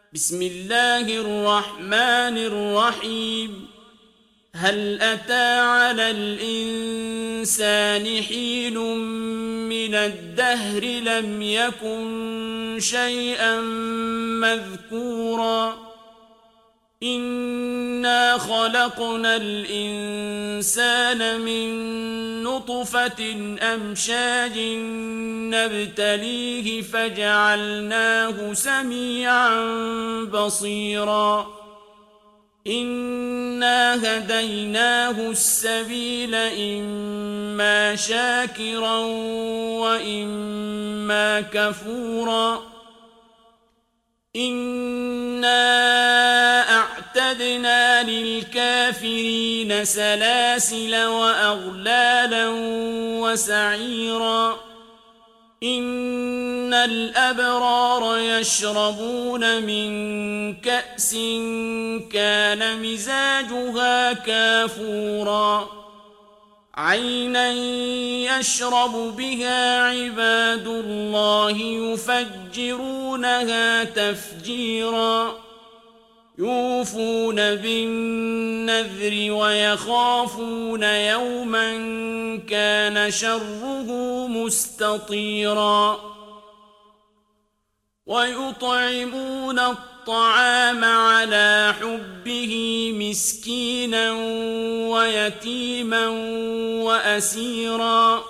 بسم الله الرحمن الرحيم. هل أتى على الإنسان حين من الدهر لم يكن شيئا مذكورا إنا خلقنا الإنسان من نطفة أمشاج نبتليه فجعلناه سميعا بصيرا إنا هديناه السبيل إما شاكرا وإما كفورا إنا أعتدنا للكافرين سلاسل وأغلالا وسعيرا إن الأبرار يشربون من كأس كان مزاجها كافورا عينا يشرب بها عباد الله يفجرونها تفجيرا يوفون بالنذر ويخافون يوما كان شره مستطيرا ويطعمون الطعام على حبه مسكينا ويتيما وأسيرا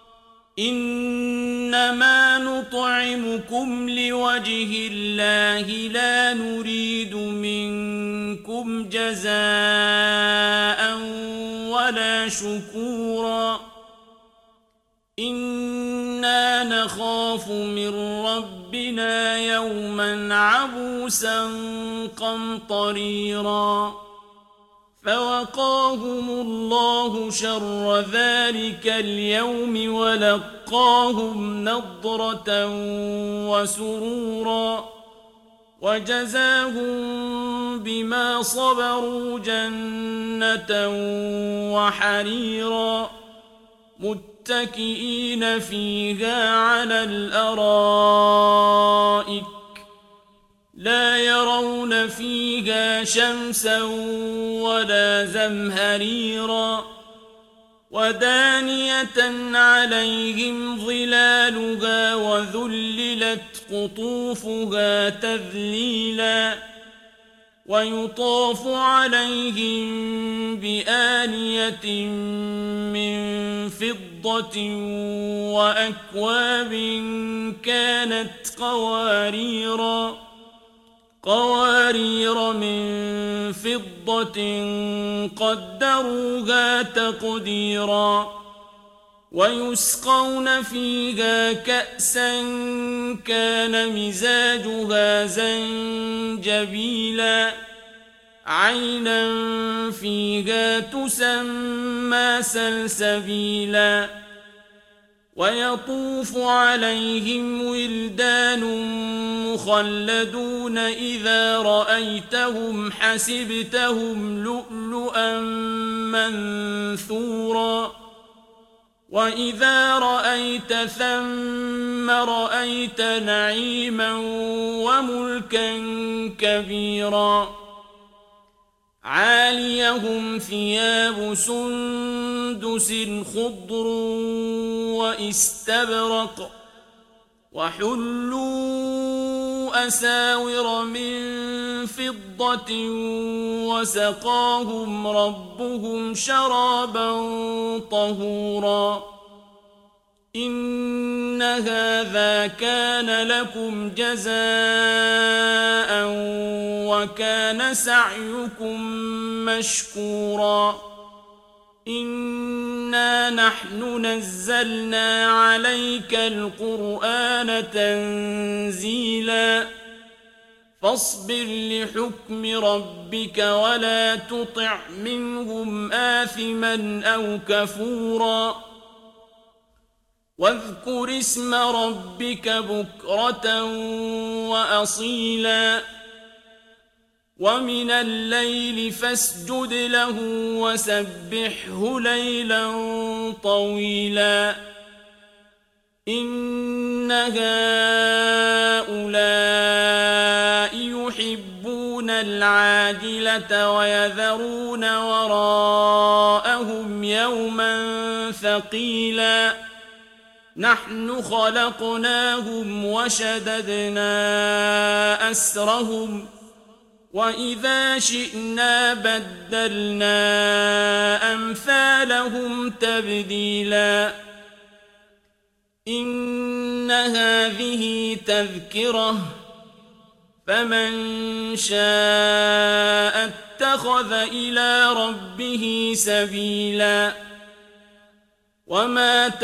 إنما نطعمكم لوجه الله لا نريد منكم جزاء ولا شكورا إنا نخاف من ربنا يوما عبوسا قمطريرا فوقاهم الله شر ذلك اليوم ولقاهم نضرة وسرورا وجزاهم بما صبروا جنة وحريرا متكئين فيها على الأرائك لا يرون فيها شمسا ولا زمهريرا ودانية عليهم ظلالها وذللت قطوفها تذليلا ويطاف عليهم بآنية من فضة وأكواب كانت قوارير من فضة قدروها تقديرا ويسقون فيها كأسا كان مزاجها زنجبيلا عينا فيها تسمى سلسبيلا ويطوف عليهم ولدان مخلدون إذا رأيتهم حسبتهم لؤلؤا منثورا وإذا رأيت ثم رأيت نعيما وملكا كبيرا عاليهم ثياب سندس خضر واستبرق وحلوا أساور من فضة وسقاهم ربهم شرابا طهورا إن هذا كان لكم جزاء وكان سعيكم مشكورا إنا نحن نزلنا عليك القرآن تنزيلا فاصبر لحكم ربك ولا تطع منهم آثما أو كفورا واذكر اسم ربك بكرة وأصيلا ومن الليل فاسجد له وسبحه ليلا طويلا إن هؤلاء يحبون العاجلة ويذرون وراءهم يوما ثقيلا نحن خلقناهم وشددنا أسرهم وإذا شئنا بدلنا أمثالهم تبديلا إن هذه تذكرة فمن شاء اتخذ إلى ربه سبيلا وما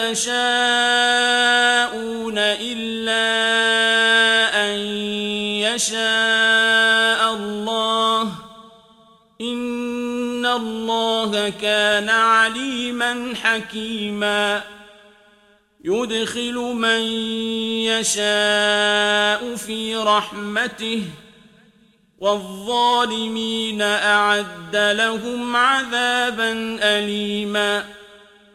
تشاءون إلا أن يشاء الله إن الله كان عليما حكيما يدخل من يشاء في رحمته والظالمين أعد لهم عذابا أليما